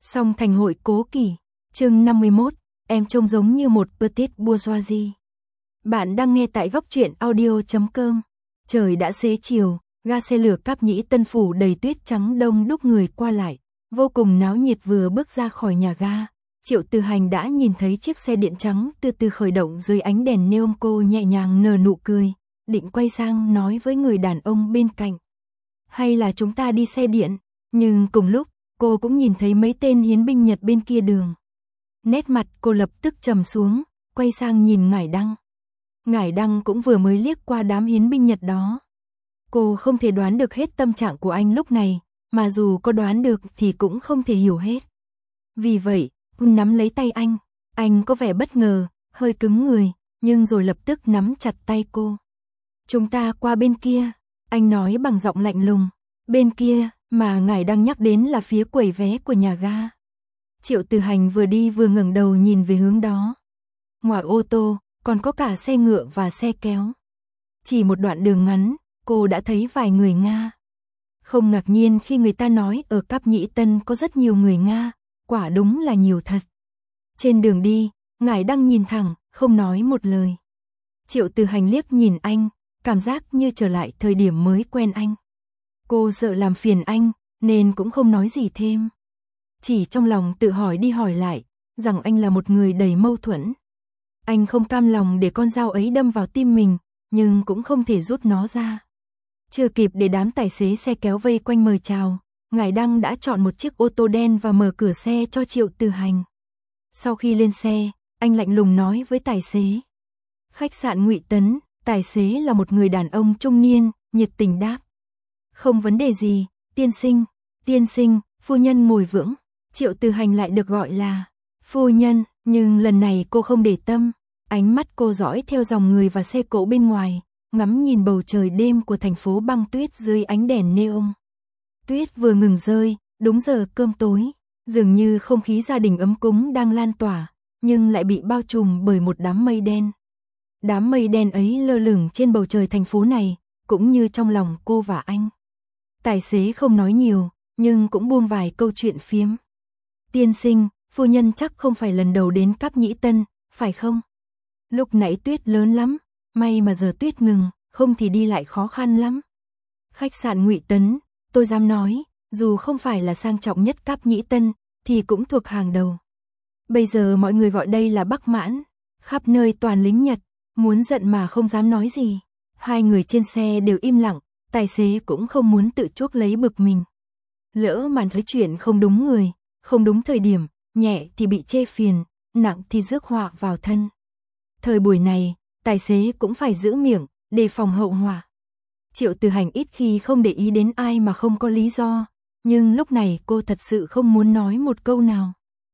Song thành hội cố kỷ, chương 51, em trông giống như một petite bourgeoisie. Bạn đang nghe tại góc truyện audio.com. Trời đã xế chiều, ga xe lửa Cáp Nhĩ Tân phủ đầy tuyết trắng đông đúc người qua lại, vô cùng náo nhiệt. Vừa bước ra khỏi nhà ga, Triệu Từ Hành đã nhìn thấy chiếc xe điện trắng từ từ khởi động dưới ánh đèn neon. Cô nhẹ nhàng nở nụ cười, định quay sang nói với người đàn ông bên cạnh. Hay là chúng ta đi xe điện? Nhưng cùng lúc, cô cũng nhìn thấy mấy tên hiến binh Nhật bên kia đường. Nét mặt cô lập tức trầm xuống, quay sang nhìn Ngải Đăng. Ngải Đăng cũng vừa mới liếc qua đám hiến binh Nhật đó. Cô không thể đoán được hết tâm trạng của anh lúc này, mà dù có đoán được thì cũng không thể hiểu hết. Vì vậy, cô nắm lấy tay anh có vẻ bất ngờ, hơi cứng người, nhưng rồi lập tức nắm chặt tay cô. Chúng ta qua bên kia, anh nói bằng giọng lạnh lùng. Bên kia mà Ngải Đăng nhắc đến là phía quầy vé của nhà ga. Triệu Từ Hành vừa đi vừa ngẩng đầu nhìn về hướng đó. Ngoài ô tô, còn có cả xe ngựa và xe kéo. Chỉ một đoạn đường ngắn, cô đã thấy vài người Nga. Không ngạc nhiên khi người ta nói ở Cáp Nhĩ Tân có rất nhiều người Nga, quả đúng là nhiều thật. Trên đường đi, Ngải Đăng nhìn thẳng, không nói một lời. Triệu Từ Hành liếc nhìn anh, cảm giác như trở lại thời điểm mới quen anh. Cô sợ làm phiền anh, nên cũng không nói gì thêm. Chỉ trong lòng tự hỏi đi hỏi lại, rằng anh là một người đầy mâu thuẫn. Anh không cam lòng để con dao ấy đâm vào tim mình, nhưng cũng không thể rút nó ra. Chưa kịp để đám tài xế xe kéo vây quanh mời chào, Ngải Đăng đã chọn một chiếc ô tô đen và mở cửa xe cho Triệu Từ Hành. Sau khi lên xe, anh lạnh lùng nói với tài xế. Khách sạn Ngụy Tấn, tài xế là một người đàn ông trung niên, nhiệt tình đáp. Không vấn đề gì, tiên sinh, phu nhân ngồi vững. Triệu Từ Hành lại được gọi là phu nhân, nhưng lần này cô không để tâm. Ánh mắt cô dõi theo dòng người và xe cộ bên ngoài, ngắm nhìn bầu trời đêm của thành phố băng tuyết dưới ánh đèn neon. Tuyết vừa ngừng rơi, đúng giờ cơm tối, dường như không khí gia đình ấm cúng đang lan tỏa, nhưng lại bị bao trùm bởi một đám mây đen. Đám mây đen ấy lơ lửng trên bầu trời thành phố này, cũng như trong lòng cô và anh. Tài xế không nói nhiều, nhưng cũng buông vài câu chuyện phiếm. Tiên sinh, phu nhân chắc không phải lần đầu đến Cáp Nhĩ Tân, phải không? Lúc nãy tuyết lớn lắm, may mà giờ tuyết ngừng, không thì đi lại khó khăn lắm. Khách sạn Ngụy Tấn, tôi dám nói, dù không phải là sang trọng nhất Cáp Nhĩ Tân, thì cũng thuộc hàng đầu. Bây giờ mọi người gọi đây là Bắc Mãn, khắp nơi toàn lính Nhật, muốn giận mà không dám nói gì. Hai người trên xe đều im lặng, tài xế cũng không muốn tự chuốc lấy bực mình. Lỡ màn thấy chuyện không đúng người, không đúng thời điểm, nhẹ thì bị chê phiền, nặng thì rước họa vào thân. Thời buổi này, tài xế cũng phải giữ miệng, đề phòng hậu họa. Triệu Từ Hành ít khi không để ý đến ai mà không có lý do, nhưng lúc này cô thật sự không muốn nói một câu nào.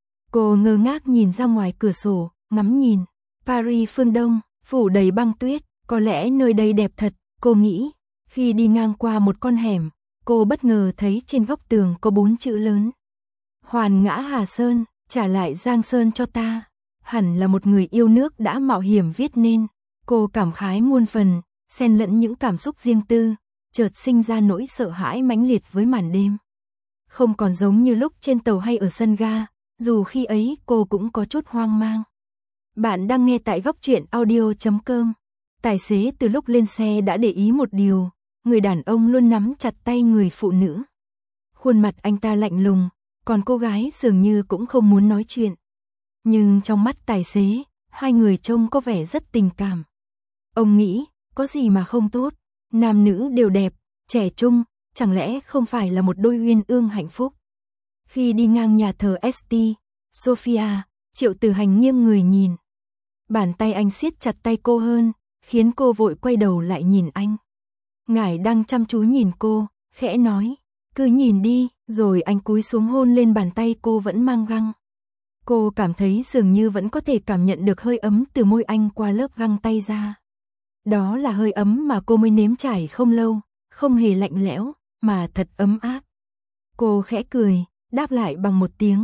Cô ngơ ngác nhìn ra ngoài cửa sổ, ngắm nhìn. Paris phương Đông, phủ đầy băng tuyết, có lẽ nơi đây đẹp thật, cô nghĩ. Khi đi ngang qua một con hẻm, cô bất ngờ thấy trên góc tường có 4 chữ lớn. Hoàn ngã Hà Sơn, trả lại Giang Sơn cho ta. Hẳn là một người yêu nước đã mạo hiểm viết nên. Cô cảm khái muôn phần, xen lẫn những cảm xúc riêng tư, chợt sinh ra nỗi sợ hãi mãnh liệt với màn đêm. Không còn giống như lúc trên tàu hay ở sân ga, dù khi ấy cô cũng có chút hoang mang. Bạn đang nghe tại góc truyện audio.com. Tài xế từ lúc lên xe đã để ý một điều, người đàn ông luôn nắm chặt tay người phụ nữ. Khuôn mặt anh ta lạnh lùng, còn cô gái dường như cũng không muốn nói chuyện. Nhưng trong mắt tài xế, hai người trông có vẻ rất tình cảm. Ông nghĩ, có gì mà không tốt, nam nữ đều đẹp, trẻ trung, chẳng lẽ không phải là một đôi uyên ương hạnh phúc. Khi đi ngang nhà thờ St. Sophia, Triệu Từ Hành nghiêng người nhìn. Bàn tay anh siết chặt tay cô hơn, khiến cô vội quay đầu lại nhìn anh. Ngải Đăng chăm chú nhìn cô, khẽ nói, cứ nhìn đi, rồi anh cúi xuống hôn lên bàn tay cô vẫn mang găng. Cô cảm thấy dường như vẫn có thể cảm nhận được hơi ấm từ môi anh qua lớp găng tay ra. Đó là hơi ấm mà cô mới nếm trải không lâu, không hề lạnh lẽo, mà thật ấm áp. Cô khẽ cười, đáp lại bằng một tiếng,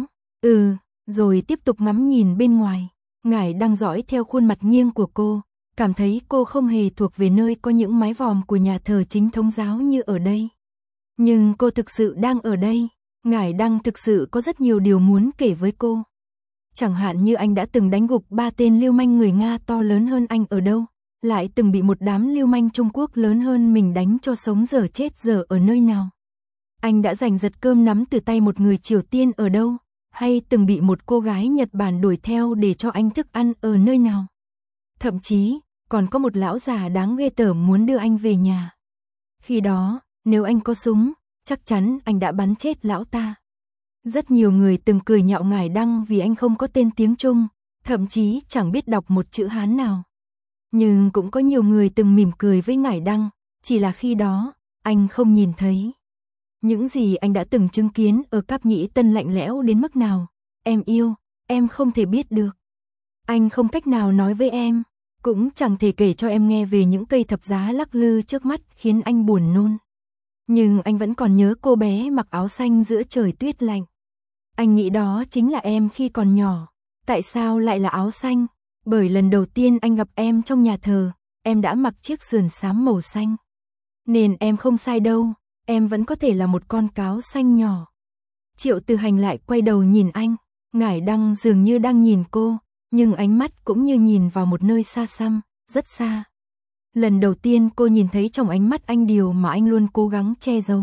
rồi tiếp tục ngắm nhìn bên ngoài. Ngải Đăng dõi theo khuôn mặt nghiêng của cô, cảm thấy cô không hề thuộc về nơi có những mái vòm của nhà thờ chính thống giáo như ở đây. Nhưng cô thực sự đang ở đây. Ngải Đăng thực sự có rất nhiều điều muốn kể với cô. Chẳng hạn như anh đã từng đánh gục 3 tên lưu manh người Nga to lớn hơn anh ở đâu, lại từng bị một đám lưu manh Trung Quốc lớn hơn mình đánh cho sống dở chết dở ở nơi nào. Anh đã giành giật cơm nắm từ tay một người Triều Tiên ở đâu, hay từng bị một cô gái Nhật Bản đuổi theo để cho anh thức ăn ở nơi nào. Thậm chí, còn có một lão già đáng ghê tởm muốn đưa anh về nhà. Khi đó, nếu anh có súng, chắc chắn anh đã bắn chết lão ta. Rất nhiều người từng cười nhạo Ngải Đăng vì anh không có tên tiếng Trung, thậm chí chẳng biết đọc một chữ Hán nào. Nhưng cũng có nhiều người từng mỉm cười với Ngải Đăng, chỉ là khi đó, anh không nhìn thấy. Những gì anh đã từng chứng kiến ở Cáp Nhĩ Tân lạnh lẽo đến mức nào, em yêu, em không thể biết được. Anh không cách nào nói với em, cũng chẳng thể kể cho em nghe về những cây thập giá lắc lư trước mắt khiến anh buồn nôn. Nhưng anh vẫn còn nhớ cô bé mặc áo xanh giữa trời tuyết lạnh. Anh nghĩ đó chính là em khi còn nhỏ. Tại sao lại là áo xanh? Bởi lần đầu tiên anh gặp em trong nhà thờ, em đã mặc chiếc sườn xám màu xanh. Nên em không sai đâu, em vẫn có thể là một con cáo xanh nhỏ. Triệu Từ Hành lại quay đầu nhìn anh, Ngải Đăng dường như đang nhìn cô, nhưng ánh mắt cũng như nhìn vào một nơi xa xăm, rất xa. Lần đầu tiên cô nhìn thấy trong ánh mắt anh điều mà anh luôn cố gắng che giấu.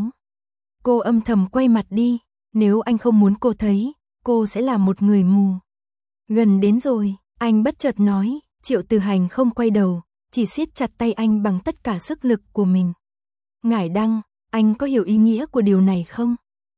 Cô âm thầm quay mặt đi, nếu anh không muốn cô thấy, cô sẽ là một người mù. Gần đến rồi, anh bất chợt nói, Triệu Từ Hành không quay đầu, chỉ siết chặt tay anh bằng tất cả sức lực của mình. Ngải Đăng, anh có hiểu ý nghĩa của điều này không?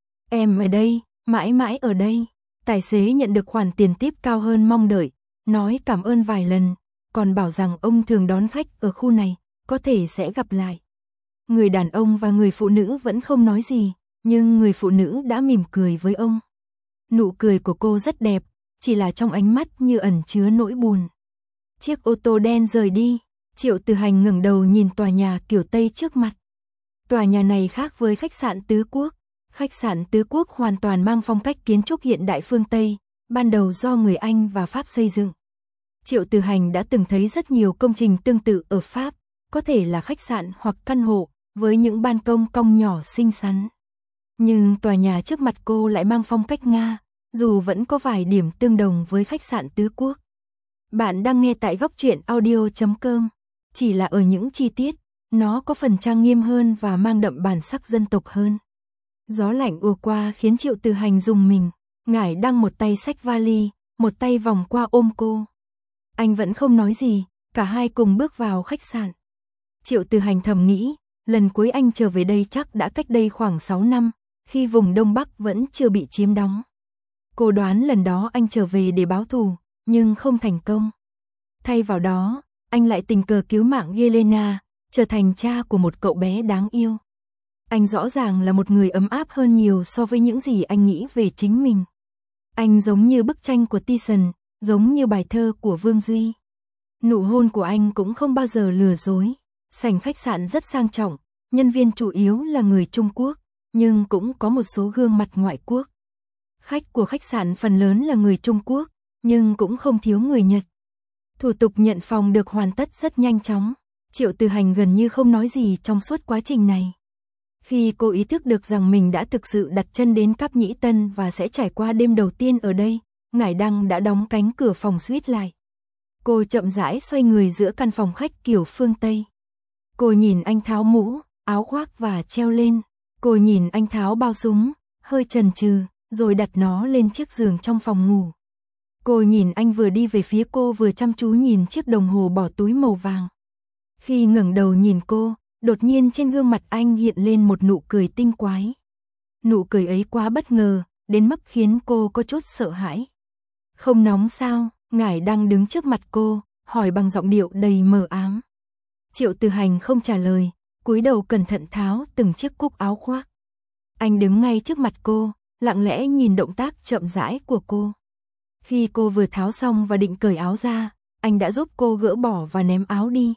Em ở đây, mãi mãi ở đây. Tài xế nhận được khoản tiền tiếp cao hơn mong đợi, nói cảm ơn vài lần, còn bảo rằng ông thường đón khách ở khu này, có thể sẽ gặp lại. Người đàn ông và người phụ nữ vẫn không nói gì, nhưng người phụ nữ đã mỉm cười với ông. Nụ cười của cô rất đẹp, chỉ là trong ánh mắt như ẩn chứa nỗi buồn. Chiếc ô tô đen rời đi, Triệu Từ Hành ngẩng đầu nhìn tòa nhà kiểu Tây trước mặt. Tòa nhà này khác với khách sạn Tứ Quốc. Khách sạn Tứ Quốc hoàn toàn mang phong cách kiến trúc hiện đại phương Tây, ban đầu do người Anh và Pháp xây dựng. Triệu Từ Hành đã từng thấy rất nhiều công trình tương tự ở Pháp, có thể là khách sạn hoặc căn hộ, với những ban công cong nhỏ xinh xắn. Nhưng tòa nhà trước mặt cô lại mang phong cách Nga, dù vẫn có vài điểm tương đồng với khách sạn Tứ Quốc. Bạn đang nghe tại Góc Truyện Audio.com, chỉ là ở những chi tiết, nó có phần trang nghiêm hơn và mang đậm bản sắc dân tộc hơn. Gió lạnh ùa qua khiến Triệu Từ Hành rùng mình, Ngải Đăng một tay xách vali, một tay vòng qua ôm cô. Anh vẫn không nói gì, cả hai cùng bước vào khách sạn. Triệu Từ Hành thầm nghĩ, lần cuối anh trở về đây chắc đã cách đây khoảng 6 năm, khi vùng Đông Bắc vẫn chưa bị chiếm đóng. Cô đoán lần đó anh trở về để báo thù, nhưng không thành công. Thay vào đó, anh lại tình cờ cứu mạng Yelena, trở thành cha của một cậu bé đáng yêu. Anh rõ ràng là một người ấm áp hơn nhiều so với những gì anh nghĩ về chính mình. Anh giống như bức tranh của Tison, giống như bài thơ của Vương Duy. Nụ hôn của anh cũng không bao giờ lừa dối. Sảnh khách sạn rất sang trọng, nhân viên chủ yếu là người Trung Quốc, nhưng cũng có một số gương mặt ngoại quốc. Khách của khách sạn phần lớn là người Trung Quốc, nhưng cũng không thiếu người Nhật. Thủ tục nhận phòng được hoàn tất rất nhanh chóng. Triệu Từ Hành gần như không nói gì trong suốt quá trình này. Khi cô ý thức được rằng mình đã thực sự đặt chân đến Cáp Nhĩ Tân và sẽ trải qua đêm đầu tiên ở đây, Ngải Đăng đã đóng cánh cửa phòng suýt lại. Cô chậm rãi xoay người giữa căn phòng khách kiểu phương Tây. Cô nhìn anh tháo mũ, áo khoác và treo lên. Cô nhìn anh tháo bao súng, hơi chần chừ, rồi đặt nó lên chiếc giường trong phòng ngủ. Cô nhìn anh vừa đi về phía cô vừa chăm chú nhìn chiếc đồng hồ bỏ túi màu vàng. Khi ngẩng đầu nhìn cô, đột nhiên trên gương mặt anh hiện lên một nụ cười tinh quái. Nụ cười ấy quá bất ngờ, đến mức khiến cô có chút sợ hãi. Không nóng sao? Ngải Đăng đứng trước mặt cô, hỏi bằng giọng điệu đầy mờ ám. Triệu Từ Hành không trả lời, cúi đầu cẩn thận tháo từng chiếc cúc áo khoác. Anh đứng ngay trước mặt cô, lặng lẽ nhìn động tác chậm rãi của cô. Khi cô vừa tháo xong và định cởi áo ra, anh đã giúp cô gỡ bỏ và ném áo đi.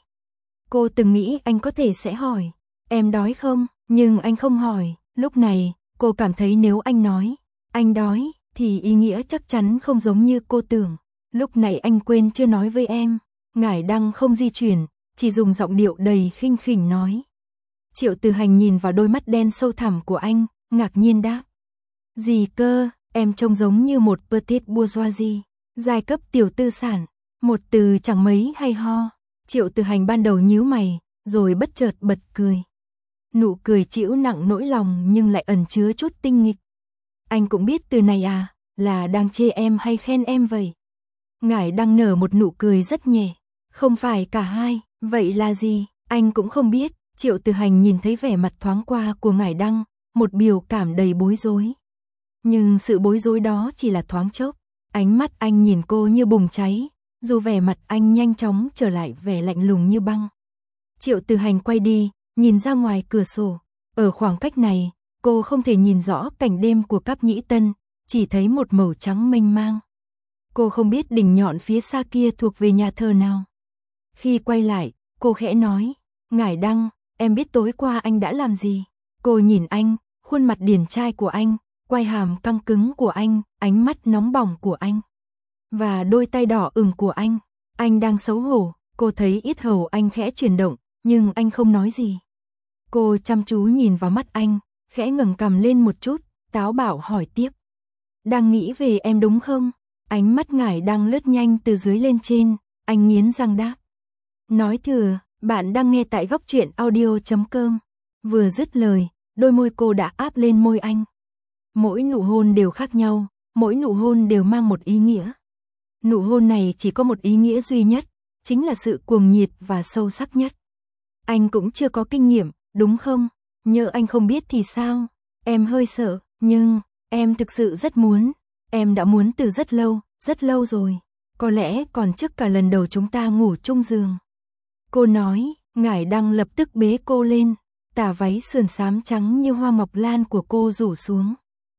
Cô từng nghĩ anh có thể sẽ hỏi, em đói không? Nhưng anh không hỏi. Lúc này, cô cảm thấy nếu anh nói, anh đói, thì ý nghĩa chắc chắn không giống như cô tưởng. Lúc này anh quên chưa nói với em. Ngải Đăng không di chuyển, chỉ dùng giọng điệu đầy khinh khỉnh nói. Triệu Từ Hành nhìn vào đôi mắt đen sâu thẳm của anh, ngạc nhiên đáp. Gì cơ, em trông giống như một petite bourgeoisie, giai cấp tiểu tư sản, một từ chẳng mấy hay ho. Triệu Từ Hành ban đầu nhíu mày, rồi bất chợt bật cười. Nụ cười trĩu nặng nỗi lòng nhưng lại ẩn chứa chút tinh nghịch. Anh cũng biết từ này à, là đang chê em hay khen em vậy? Ngải đang nở một nụ cười rất nhẹ. Không phải cả hai, vậy là gì? Anh cũng không biết. Triệu Từ Hành nhìn thấy vẻ mặt thoáng qua của Ngải Đăng, một biểu cảm đầy bối rối. Nhưng sự bối rối đó chỉ là thoáng chốc. Ánh mắt anh nhìn cô như bùng cháy, dù vẻ mặt anh nhanh chóng trở lại vẻ lạnh lùng như băng. Triệu Từ Hành quay đi, nhìn ra ngoài cửa sổ. Ở khoảng cách này, cô không thể nhìn rõ cảnh đêm của Cáp Nhĩ Tân, chỉ thấy một màu trắng mênh mang. Cô không biết đỉnh nhọn phía xa kia thuộc về nhà thờ nào. Khi quay lại, cô khẽ nói, Ngải Đăng, em biết tối qua anh đã làm gì. Cô nhìn anh, khuôn mặt điển trai của anh, quai hàm căng cứng của anh, ánh mắt nóng bỏng của anh. Và đôi tay đỏ ửng của anh. Anh đang xấu hổ, cô thấy yết hầu anh khẽ chuyển động, nhưng anh không nói gì. Cô chăm chú nhìn vào mắt anh, khẽ ngẩng cằm lên một chút, táo bạo hỏi tiếp. Đang nghĩ về em đúng không? Ánh mắt Ngải đang lướt nhanh từ dưới lên trên, anh nghiến răng đáp. Nói thừa, bạn đang nghe tại góc truyện audio.com. Vừa dứt lời, đôi môi cô đã áp lên môi anh. Mỗi nụ hôn đều khác nhau, mỗi nụ hôn đều mang một ý nghĩa. Nụ hôn này chỉ có một ý nghĩa duy nhất, chính là sự cuồng nhiệt và sâu sắc nhất. Anh cũng chưa có kinh nghiệm, đúng không? Nhỡ anh không biết thì sao? Em hơi sợ, nhưng em thực sự rất muốn. Em đã muốn từ rất lâu rồi. Có lẽ còn trước cả lần đầu chúng ta ngủ chung giường. Cô nói, Ngải Đăng lập tức bế cô lên, tà váy sườn xám trắng như hoa ngọc lan của cô rủ xuống.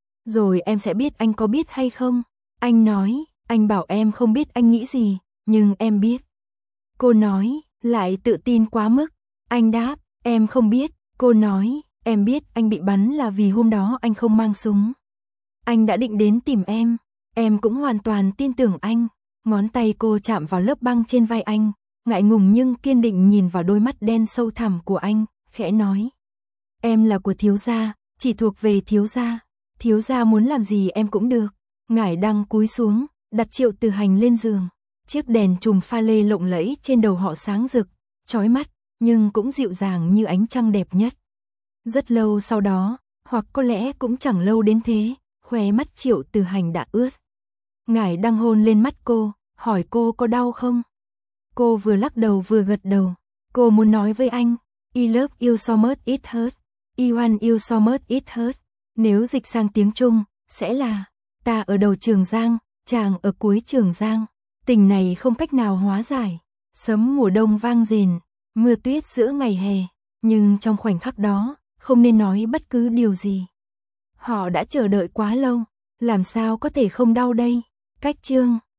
Rồi em sẽ biết anh có biết hay không? Anh nói, anh bảo em không biết anh nghĩ gì, nhưng em biết. Cô nói, lại tự tin quá mức. Anh đáp, em không biết. Cô nói, em biết anh bị bắn là vì hôm đó anh không mang súng. Anh đã định đến tìm em cũng hoàn toàn tin tưởng anh. Ngón tay cô chạm vào lớp băng trên vai anh, ngại ngùng nhưng kiên định nhìn vào đôi mắt đen sâu thẳm của anh, khẽ nói. Em là của thiếu gia, chỉ thuộc về thiếu gia. Thiếu gia muốn làm gì em cũng được. Ngải Đăng cúi xuống, đặt Triệu Từ Hành lên giường. Chiếc đèn chùm pha lê lộng lẫy trên đầu họ sáng rực, chói mắt, nhưng cũng dịu dàng như ánh trăng đẹp nhất. Rất lâu sau đó, hoặc có lẽ cũng chẳng lâu đến thế, khóe mắt Triệu Từ Hành đã ướt. Ngải Đăng hôn lên mắt cô, hỏi cô có đau không? Cô vừa lắc đầu vừa gật đầu. Cô muốn nói với anh, I love you so much it hurts. I want you so much it hurts. Nếu dịch sang tiếng Trung, sẽ là ta ở đầu Trường Giang, chàng ở cuối Trường Giang. Tình này không cách nào hóa giải. Sấm mùa đông vang rền, mưa tuyết giữa ngày hè. Nhưng trong khoảnh khắc đó, không nên nói bất cứ điều gì. Họ đã chờ đợi quá lâu, làm sao có thể không đau đây? Cách chương